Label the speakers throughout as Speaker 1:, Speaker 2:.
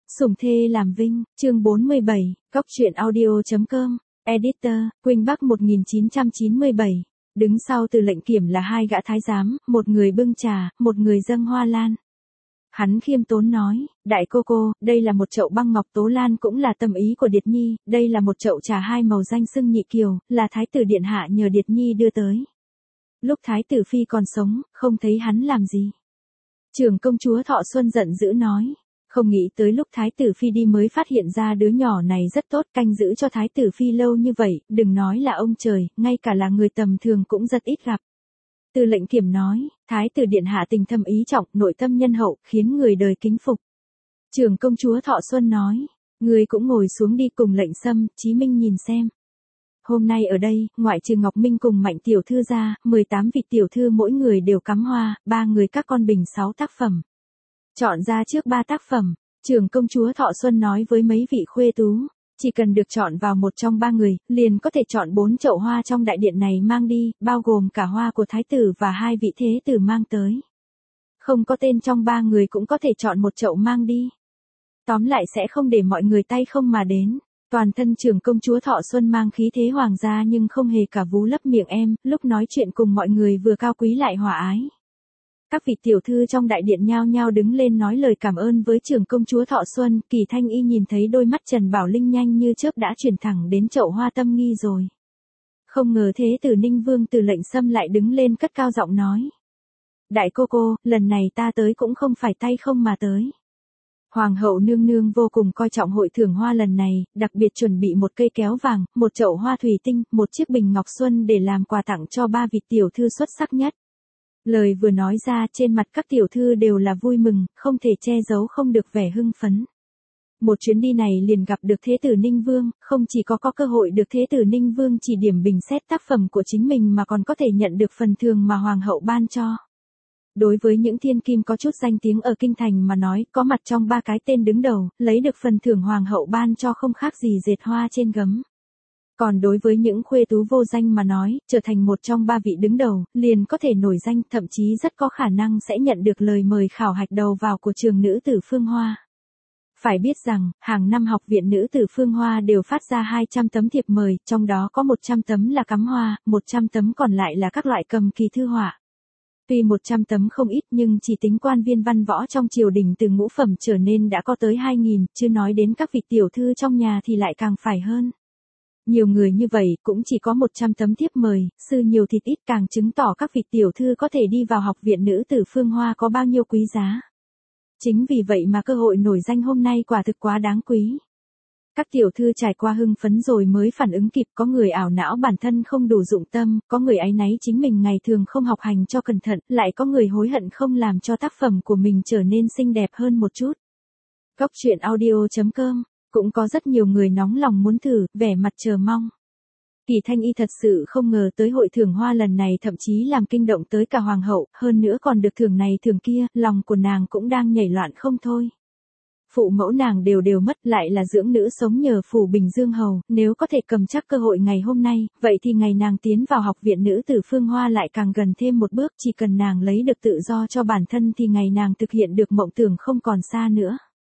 Speaker 1: Sủng thê làm vinh, chương 47, Cóc truyện audio.com, Editor, Quynh Bắc 1997. Đứng sau Từ Lệnh Kiểm là hai gã thái giám, một người bưng trà, một người dâng hoa lan. Hắn khiêm tốn nói, đại cô, đây là một chậu băng ngọc tố lan cũng là tâm ý của Điệt Nhi, đây là một chậu trà hai màu danh xưng nhị kiều, là thái tử điện hạ nhờ Điệt Nhi đưa tới. Lúc thái tử phi còn sống, không thấy hắn làm gì. Trưởng công chúa Thọ Xuân giận dữ nói. Không nghĩ tới lúc thái tử phi đi mới phát hiện ra đứa nhỏ này rất tốt, canh giữ cho thái tử phi lâu như vậy, đừng nói là ông trời, ngay cả là người tầm thường cũng rất ít gặp. Từ Lệnh Kiểm nói, thái tử điện hạ tình thâm ý trọng, nội tâm nhân hậu, khiến người đời kính phục. Trưởng công chúa Thọ Xuân nói, người cũng ngồi xuống đi cùng Lệnh Sâm, Chí Minh nhìn xem. Hôm nay ở đây, ngoại trừ Ngọc Minh cùng Mạnh tiểu thư ra, 18 vị tiểu thư mỗi người đều cắm hoa, 3 người các con bình 6 tác phẩm. Chọn ra trước 3 tác phẩm, trưởng công chúa Thọ Xuân nói với mấy vị khuê tú, chỉ cần được chọn vào một trong 3 người, liền có thể chọn 4 chậu hoa trong đại điện này mang đi, bao gồm cả hoa của thái tử và 2 vị thế tử mang tới. Không có tên trong 3 người cũng có thể chọn một chậu mang đi. Tóm lại sẽ không để mọi người tay không mà đến. Toàn thân trưởng công chúa Thọ Xuân mang khí thế hoàng gia nhưng không hề cả vú lấp miệng em, lúc nói chuyện cùng mọi người vừa cao quý lại hòa ái. Các vị tiểu thư trong đại điện nhao nhao đứng lên nói lời cảm ơn với trưởng công chúa Thọ Xuân, Kỳ Thanh Y nhìn thấy đôi mắt Trần Bảo Linh nhanh như chớp đã chuyển thẳng đến chậu hoa tâm nghi rồi. Không ngờ thế tử Ninh Vương Từ Lệnh Sâm lại đứng lên cất cao giọng nói. Đại cô, lần này ta tới cũng không phải tay không mà tới. Hoàng hậu nương nương vô cùng coi trọng hội thưởng hoa lần này, đặc biệt chuẩn bị một cây kéo vàng, một chậu hoa thủy tinh, một chiếc bình ngọc xuân để làm quà tặng cho 3 vị tiểu thư xuất sắc nhất. Lời vừa nói ra trên mặt các tiểu thư đều là vui mừng, không thể che giấu không được vẻ hưng phấn. Một chuyến đi này liền gặp được thế tử Ninh Vương, không chỉ có cơ hội được thế tử Ninh Vương chỉ điểm bình xét tác phẩm của chính mình mà còn có thể nhận được phần thưởng mà hoàng hậu ban cho. Đối với những thiên kim có chút danh tiếng ở kinh thành mà nói, có mặt trong 3 cái tên đứng đầu, lấy được phần thưởng hoàng hậu ban cho không khác gì dệt hoa trên gấm. Còn đối với những khuê tú vô danh mà nói, trở thành một trong 3 vị đứng đầu, liền có thể nổi danh, thậm chí rất có khả năng sẽ nhận được lời mời khảo hạch đầu vào của trường nữ tử Phương Hoa. Phải biết rằng, hàng năm học viện nữ tử Phương Hoa đều phát ra 200 tấm thiệp mời, trong đó có 100 tấm là cắm hoa, 100 tấm còn lại là các loại cầm kỳ thư họa. Tuy 100 tấm không ít nhưng chỉ tính quan viên văn võ trong triều đình từ ngũ phẩm trở nên đã có tới 2.000, chứ nói đến các vị tiểu thư trong nhà thì lại càng phải hơn. Nhiều người như vậy cũng chỉ có 100 tấm thiếp mời, sư nhiều thịt ít càng chứng tỏ các vị tiểu thư có thể đi vào học viện nữ tử Phương Hoa có bao nhiêu quý giá. Chính vì vậy mà cơ hội nổi danh hôm nay quả thực quá đáng quý. Các tiểu thư trải qua hưng phấn rồi mới phản ứng kịp, có người ảo não bản thân không đủ dụng tâm, có người áy náy chính mình ngày thường không học hành cho cẩn thận, lại có người hối hận không làm cho tác phẩm của mình trở nên xinh đẹp hơn một chút. Cóc truyện audio.com, cũng có rất nhiều người nóng lòng muốn thử, vẻ mặt chờ mong. Kỳ Thanh Y thật sự không ngờ tới hội thưởng hoa lần này thậm chí làm kinh động tới cả hoàng hậu, hơn nữa còn được thưởng này thưởng kia, lòng của nàng cũng đang nhảy loạn không thôi. Phụ mẫu nàng đều mất, lại là dưỡng nữ sống nhờ phủ Bình Dương hầu, nếu có thể cầm chắc cơ hội ngày hôm nay, vậy thì ngày nàng tiến vào học viện nữ tử Phương Hoa lại càng gần thêm một bước, chỉ cần nàng lấy được tự do cho bản thân thì ngày nàng thực hiện được mộng tưởng không còn xa nữa.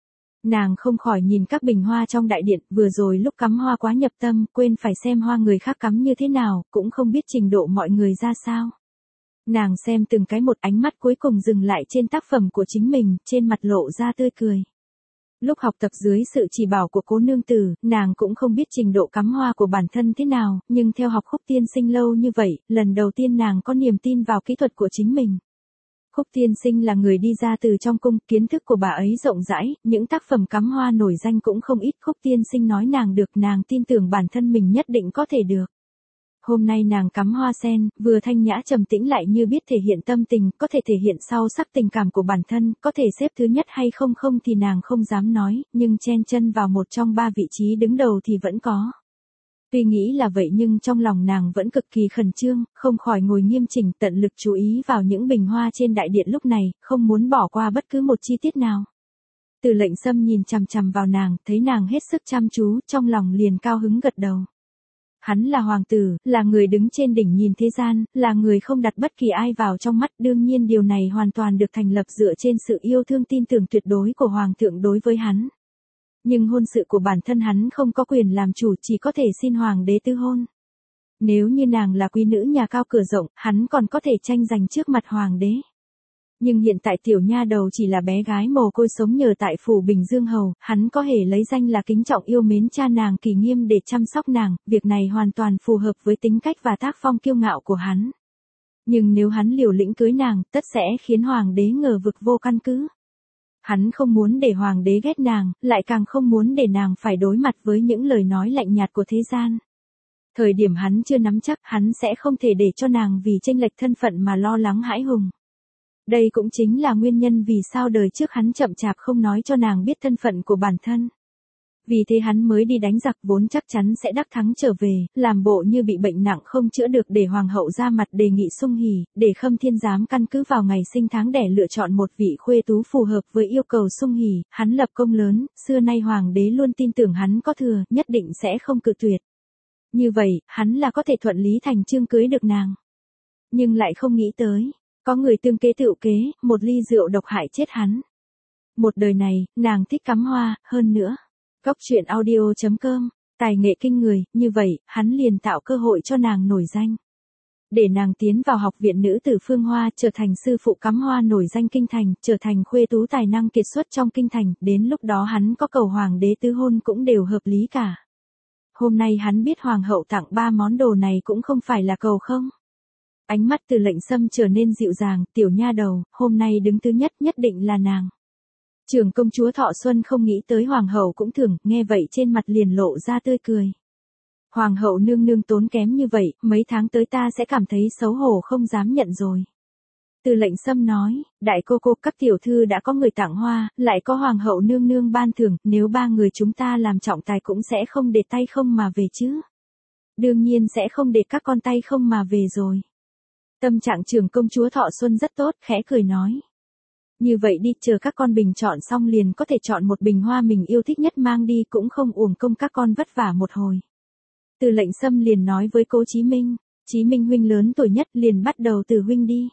Speaker 1: Nàng không khỏi nhìn các bình hoa trong đại điện, vừa rồi lúc cắm hoa quá nhập tâm, quên phải xem hoa người khác cắm như thế nào, cũng không biết trình độ mọi người ra sao. Nàng xem từng cái một, ánh mắt cuối cùng dừng lại trên tác phẩm của chính mình, trên mặt lộ ra tươi cười. Lúc học tập dưới sự chỉ bảo của cố nương tử, nàng cũng không biết trình độ cắm hoa của bản thân thế nào, nhưng theo học Khúc tiên sinh lâu như vậy, lần đầu tiên nàng có niềm tin vào kỹ thuật của chính mình. Khúc tiên sinh là người đi ra từ trong cung, kiến thức của bà ấy rộng rãi, những tác phẩm cắm hoa nổi danh cũng không ít. Khúc tiên sinh nói nàng được, nàng tin tưởng bản thân mình nhất định có thể được. Hôm nay nàng cắm hoa sen, vừa thanh nhã trầm tĩnh lại như biết thể hiện tâm tình, có thể thể hiện sâu sắc tình cảm của bản thân, có thể xếp thứ nhất hay không thì nàng không dám nói, nhưng chen chân vào một trong 3 vị trí đứng đầu thì vẫn có. Tuy nghĩ là vậy nhưng trong lòng nàng vẫn cực kỳ khẩn trương, không khỏi ngồi nghiêm chỉnh tận lực chú ý vào những bình hoa trên đại điện lúc này, không muốn bỏ qua bất cứ một chi tiết nào. Từ Lệnh Sâm nhìn chằm chằm vào nàng, thấy nàng hết sức chăm chú, trong lòng liền cao hứng gật đầu. Hắn là hoàng tử, là người đứng trên đỉnh nhìn thế gian, là người không đặt bất kỳ ai vào trong mắt, đương nhiên điều này hoàn toàn được thành lập dựa trên sự yêu thương tin tưởng tuyệt đối của hoàng thượng đối với hắn. Nhưng hôn sự của bản thân hắn không có quyền làm chủ, chỉ có thể xin hoàng đế tư hôn. Nếu như nàng là quý nữ nhà cao cửa rộng, hắn còn có thể tranh giành trước mặt hoàng đế. Nhưng hiện tại tiểu nha đầu chỉ là bé gái mồ côi sống nhờ tại phủ Bình Dương Hầu, hắn có hề lấy danh là kính trọng yêu mến cha nàng Kỳ Nghiêm để chăm sóc nàng, việc này hoàn toàn phù hợp với tính cách và tác phong kiêu ngạo của hắn. Nhưng nếu hắn liều lĩnh cưới nàng, tất sẽ khiến hoàng đế ngờ vực vô căn cứ. Hắn không muốn để hoàng đế ghét nàng, lại càng không muốn để nàng phải đối mặt với những lời nói lạnh nhạt của thế gian. Thời điểm hắn chưa nắm chắc, hắn sẽ không thể để cho nàng vì chênh lệch thân phận mà lo lắng hãi hùng. Đây cũng chính là nguyên nhân vì sao đời trước hắn chậm chạp không nói cho nàng biết thân phận của bản thân. Vì thế hắn mới đi đánh giặc, vốn chắc chắn sẽ đắc thắng trở về, làm bộ như bị bệnh nặng không chữa được để hoàng hậu ra mặt đề nghị sung hỉ, để Khâm Thiên Giám căn cứ vào ngày sinh tháng đẻ lựa chọn một vị khuê tú phù hợp với yêu cầu sung hỉ. Hắn lập công lớn, xưa nay hoàng đế luôn tin tưởng hắn có thừa, nhất định sẽ không cự tuyệt. Như vậy, hắn là có thể thuận lý thành chương cưới được nàng. Nhưng lại không nghĩ tới, có người tương kế tựu kế, một ly rượu độc hại chết hắn. Một đời này, nàng thích cắm hoa, hơn nữa. Góc truyện audio.com, tài nghệ kinh người, như vậy, hắn liền tạo cơ hội cho nàng nổi danh. Để nàng tiến vào học viện nữ tử Phương Hoa, trở thành sư phụ cắm hoa nổi danh kinh thành, trở thành khuê tú tài năng kiệt xuất trong kinh thành, đến lúc đó hắn có cầu hoàng đế tứ hôn cũng đều hợp lý cả. Hôm nay hắn biết hoàng hậu tặng 3 món đồ này cũng không phải là cầu không. Ánh mắt Từ Lệnh Sâm trở nên dịu dàng, tiểu nha đầu, hôm nay đứng thứ nhất nhất định là nàng. Trưởng công chúa Thọ Xuân không nghĩ tới hoàng hậu cũng thường, nghe vậy trên mặt liền lộ ra tươi cười. Hoàng hậu nương nương tốn kém như vậy, mấy tháng tới ta sẽ cảm thấy xấu hổ không dám nhận rồi. Từ Lệnh Sâm nói, đại cô cô các tiểu thư đã có người tặng hoa, lại có hoàng hậu nương nương ban thưởng, nếu 3 người chúng ta làm trọng tài cũng sẽ không để tay không mà về chứ. Đương nhiên sẽ không để các con tay không mà về rồi. Tâm trạng trưởng công chúa Thọ Xuân rất tốt, khẽ cười nói. Như vậy đi, chờ các con bình chọn xong liền có thể chọn một bình hoa mình yêu thích nhất mang đi, cũng không uổng công các con vất vả một hồi. Từ Lệnh Sâm liền nói với Cố Chí Minh, Chí Minh huynh lớn tuổi nhất, liền bắt đầu từ huynh đi.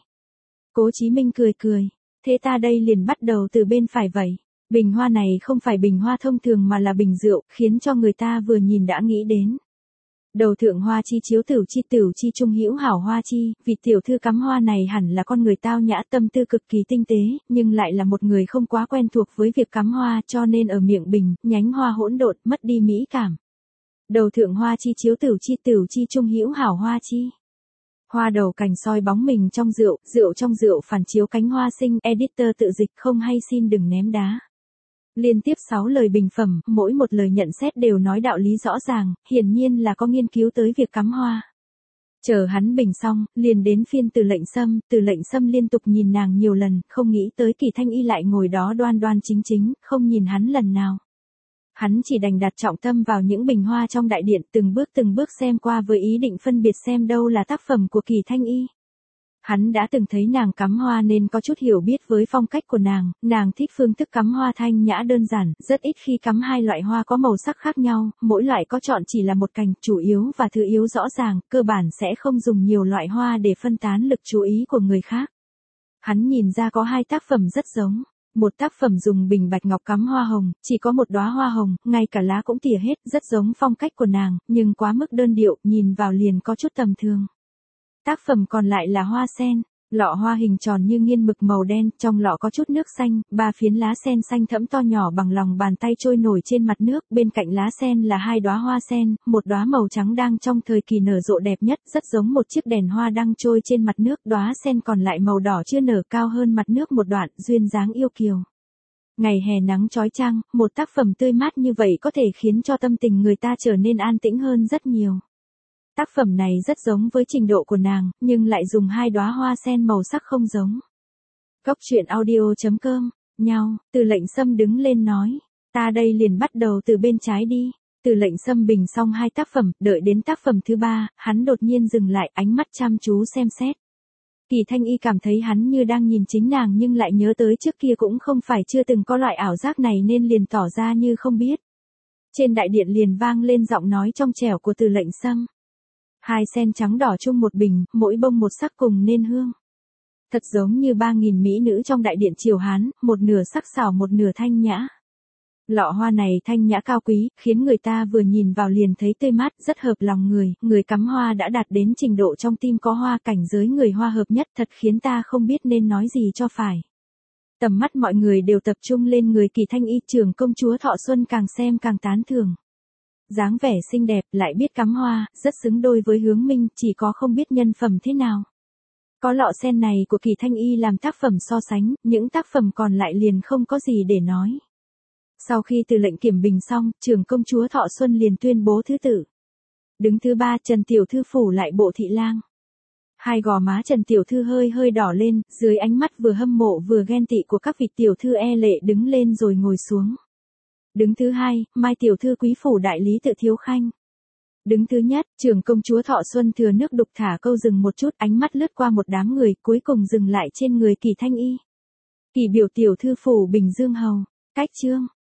Speaker 1: Cố Chí Minh cười cười, thế ta đây liền bắt đầu từ bên phải vậy. Bình hoa này không phải bình hoa thông thường mà là bình rượu, khiến cho người ta vừa nhìn đã nghĩ đến. Đầu thượng hoa chi chiếu tửu chi trung hữu hảo hoa chi, vị tiểu thư cắm hoa này hẳn là con người tao nhã, tâm tư cực kỳ tinh tế, nhưng lại là một người không quá quen thuộc với việc cắm hoa, cho nên ở miệng bình, nhánh hoa hỗn độn, mất đi mỹ cảm. Đầu thượng hoa chi chiếu tửu chi trung hữu hảo hoa chi. Hoa đầu cành soi bóng mình trong rượu, rượu trong rượu phản chiếu cánh hoa xinh, editor tự dịch không hay xin đừng ném đá. Liên tiếp 6 lời bình phẩm, mỗi một lời nhận xét đều nói đạo lý rõ ràng, hiển nhiên là có nghiên cứu tới việc cắm hoa. Chờ hắn bình xong, liền đến phiên Từ Lệnh Sâm liên tục nhìn nàng nhiều lần, không nghĩ tới Kỳ Thanh Y lại ngồi đó đoan đoan chính chính, không nhìn hắn lần nào. Hắn chỉ đành đặt trọng tâm vào những bình hoa trong đại điện, từng bước xem qua với ý định phân biệt xem đâu là tác phẩm của Kỳ Thanh Y. Hắn đã từng thấy nàng cắm hoa nên có chút hiểu biết với phong cách của nàng thích phương thức cắm hoa thanh nhã đơn giản, rất ít khi cắm 2 loại hoa có màu sắc khác nhau, mỗi loại có chọn chỉ là một cành, chủ yếu và thứ yếu rõ ràng, cơ bản sẽ không dùng nhiều loại hoa để phân tán lực chú ý của người khác. Hắn nhìn ra có 2 tác phẩm rất giống. Một tác phẩm dùng bình bạch ngọc cắm hoa hồng, chỉ có một đóa hoa hồng, ngay cả lá cũng tỉa hết, rất giống phong cách của nàng, nhưng quá mức đơn điệu, nhìn vào liền có chút tầm thường. Tác phẩm còn lại là hoa sen, lọ hoa hình tròn như nghiên mực màu đen, trong lọ có chút nước xanh, 3 phiến lá sen xanh thẫm to nhỏ bằng lòng bàn tay trôi nổi trên mặt nước, bên cạnh lá sen là 2 đóa hoa sen, một đóa màu trắng đang trong thời kỳ nở rộ đẹp nhất, rất giống một chiếc đèn hoa đang trôi trên mặt nước, đóa sen còn lại màu đỏ chưa nở cao hơn mặt nước một đoạn, duyên dáng yêu kiều. Ngày hè nắng chói chang, một tác phẩm tươi mát như vậy có thể khiến cho tâm tình người ta trở nên an tĩnh hơn rất nhiều. Tác phẩm này rất giống với trình độ của nàng, nhưng lại dùng 2 đóa hoa sen màu sắc không giống. Góc truyện audio.com, nhau, Từ Lệnh Sâm đứng lên nói, ta đây liền bắt đầu từ bên trái đi. Từ Lệnh Sâm bình xong 2 tác phẩm, đợi đến tác phẩm thứ 3, hắn đột nhiên dừng lại, ánh mắt chăm chú xem xét. Kỳ Thanh Y cảm thấy hắn như đang nhìn chính nàng nhưng lại nhớ tới trước kia cũng không phải chưa từng có loại ảo giác này nên liền tỏ ra như không biết. Trên đại điện liền vang lên giọng nói trong trẻo của Từ Lệnh Sâm. 2 sen trắng đỏ chung một bình, mỗi bông một sắc cùng nên hương. Thật giống như 3.000 mỹ nữ trong đại điện triều Hán, một nửa sắc sảo một nửa thanh nhã. Lọ hoa này thanh nhã cao quý, khiến người ta vừa nhìn vào liền thấy tươi mát, rất hợp lòng người, người cắm hoa đã đạt đến trình độ trong tim có hoa, cảnh giới người hoa hợp nhất, thật khiến ta không biết nên nói gì cho phải. Tầm mắt mọi người đều tập trung lên người Kỳ Thanh Y, trưởng công chúa Thọ Xuân càng xem càng tán thưởng. Dáng vẻ xinh đẹp, lại biết cắm hoa, rất xứng đôi với Hướng Minh, chỉ có không biết nhân phẩm thế nào. Có lọ sen này của Kỳ Thanh Y làm tác phẩm so sánh, những tác phẩm còn lại liền không có gì để nói. Sau khi từ lệnh kiểm bình xong, trưởng công chúa Thọ Xuân liền tuyên bố thứ tự. Đứng thứ 3, Trần Tiểu Thư phủ lại Bộ Thị Lang. Hai gò má Trần Tiểu Thư hơi hơi đỏ lên, dưới ánh mắt vừa hâm mộ vừa ghen tị của các vị tiểu thư e lệ đứng lên rồi ngồi xuống. Đứng thứ 2, Mai Tiểu Thư quý phủ đại lý Tự Thiếu Khanh. Đứng thứ nhất, trưởng công chúa Thọ Xuân thừa nước đục thả câu, dừng một chút, ánh mắt lướt qua một đám người, cuối cùng dừng lại trên người Kỳ Thanh Y. Kỳ biểu Tiểu Thư phủ Bình Dương Hầu. Cách chương.